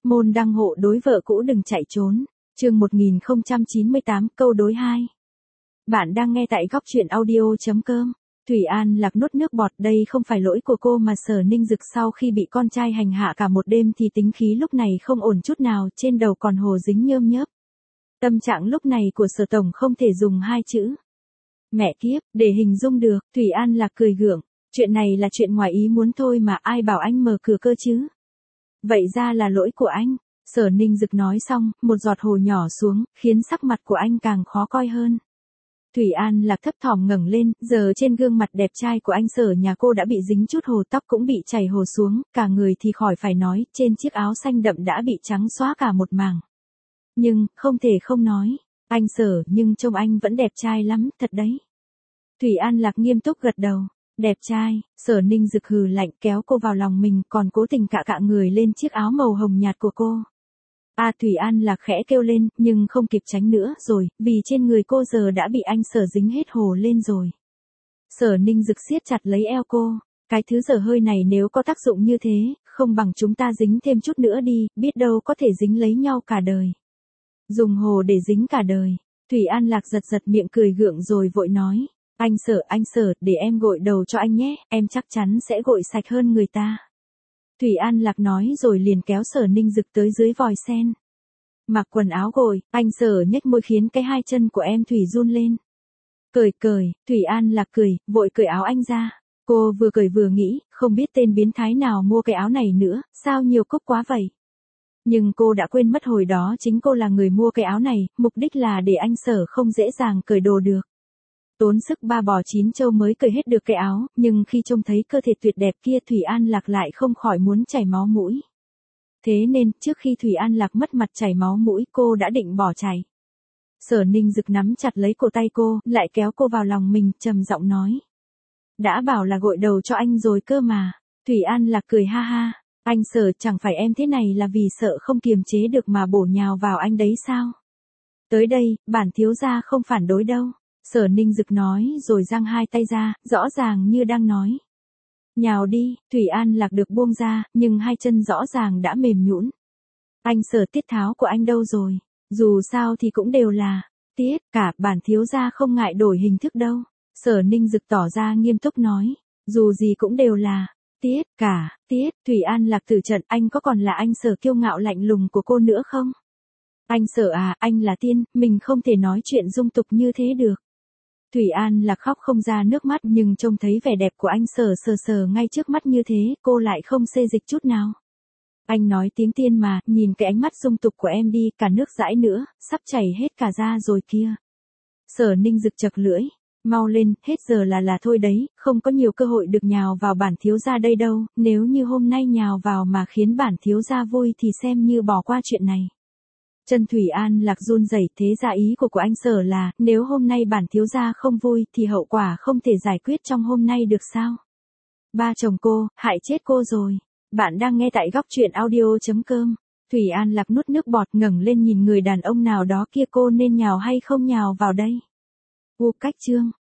Môn đăng hộ đối vợ cũ đừng chạy trốn. Chương 1098 câu đối 2. Bạn đang nghe tại góc truyện audio.com. Thủy An Lạc nuốt nước bọt, đây không phải lỗi của cô mà Sở Ninh Dực sau khi bị con trai hành hạ cả một đêm thì tính khí lúc này không ổn chút nào, trên đầu còn hồ dính nhơm nhớp. Tâm trạng lúc này của Sở Tổng không thể dùng hai chữ mẹ kiếp để hình dung được. Thủy An Lạc cười gượng, chuyện này là chuyện ngoài ý muốn thôi mà, ai bảo anh mở cửa cơ chứ. Vậy ra là lỗi của anh. Sở Ninh Dực nói xong, một giọt hồ nhỏ xuống, khiến sắc mặt của anh càng khó coi hơn. Thủy An Lạc thấp thỏm ngẩng lên, giờ trên gương mặt đẹp trai của anh Sở nhà cô đã bị dính chút hồ, tóc cũng bị chảy hồ xuống, cả người thì khỏi phải nói, trên chiếc áo xanh đậm đã bị trắng xóa cả một mảng. Nhưng, không thể không nói, anh Sở, nhưng trông anh vẫn đẹp trai lắm, thật đấy. Thủy An Lạc nghiêm túc gật đầu. Đẹp trai. Sở Ninh Dực hừ lạnh, kéo cô vào lòng mình, còn cố tình cạ người lên chiếc áo màu hồng nhạt của cô. Thủy An Lạc khẽ kêu lên, nhưng không kịp tránh nữa rồi, vì trên người cô giờ đã bị anh Sở dính hết hồ lên rồi. Sở Ninh Dực siết chặt lấy eo cô. Cái thứ dở hơi này nếu có tác dụng như thế, không bằng chúng ta dính thêm chút nữa đi, biết đâu có thể dính lấy nhau cả đời. Dùng hồ để dính cả đời. Thủy An Lạc giật miệng cười gượng rồi vội nói. Anh Sở, để em gội đầu cho anh nhé, em chắc chắn sẽ gội sạch hơn người ta. Thủy An Lạc nói rồi liền kéo Sở Ninh Dực tới dưới vòi sen. Mặc quần áo gội, anh Sở nhếch môi khiến cái hai chân của em Thủy run lên. Cởi, Thủy An Lạc cười, vội cởi áo anh ra. Cô vừa cởi vừa nghĩ, không biết tên biến thái nào mua cái áo này nữa, sao nhiều cúc quá vậy. Nhưng cô đã quên mất hồi đó chính cô là người mua cái áo này, mục đích là để anh Sở không dễ dàng cởi đồ được. Tốn sức ba bò chín châu mới cởi hết được cái áo, nhưng khi trông thấy cơ thể tuyệt đẹp kia Thủy An Lạc lại không khỏi muốn chảy máu mũi. Thế nên, trước khi Thủy An Lạc mất mặt chảy máu mũi cô đã định bỏ chạy. Sở Ninh Dực nắm chặt lấy cổ tay cô, lại kéo cô vào lòng mình, trầm giọng nói. Đã bảo là gội đầu cho anh rồi cơ mà. Thủy An Lạc cười ha ha. Anh Sở, chẳng phải em thế này là vì sợ không kiềm chế được mà bổ nhào vào anh đấy sao? Tới đây, bản thiếu gia không phản đối đâu. Sở Ninh Dực nói rồi giang hai tay ra, rõ ràng như đang nói. Nhào đi. Thủy An Lạc được buông ra, nhưng hai chân rõ ràng đã mềm nhũn. Anh Sở, tiết tháo của anh đâu rồi? Dù sao thì cũng đều là tiết, cả bản thiếu gia không ngại đổi hình thức đâu. Sở Ninh Dực tỏ ra nghiêm túc nói. Dù gì cũng đều là tiết, cả tiết. Thủy An Lạc tử trận, anh có còn là anh Sở kiêu ngạo lạnh lùng của cô nữa không? Anh Sở à, anh là tiên, mình không thể nói chuyện dung tục như thế được. Thủy An Lạc khóc không ra nước mắt, nhưng trông thấy vẻ đẹp của anh Sở sờ ngay trước mắt như thế, cô lại không xê dịch chút nào. Anh nói tiếng tiên mà, nhìn cái ánh mắt dung tục của em đi, cả nước dãi nữa, sắp chảy hết cả ra rồi kia. Sở Ninh Dực chật lưỡi, mau lên, hết giờ là thôi đấy, không có nhiều cơ hội được nhào vào bản thiếu gia đây đâu, nếu như hôm nay nhào vào mà khiến bản thiếu gia vui thì xem như bỏ qua chuyện này. Chân Thủy An Lạc run rẩy, thế ra ý của anh Sở là, nếu hôm nay bản thiếu gia không vui thì hậu quả không thể giải quyết trong hôm nay được sao? Ba chồng cô, hại chết cô rồi. Bạn đang nghe tại góc truyện audio.com. Thủy An Lạc nuốt nước bọt, ngẩng lên nhìn người đàn ông nào đó kia, cô nên nhào hay không nhào vào đây? Cách chương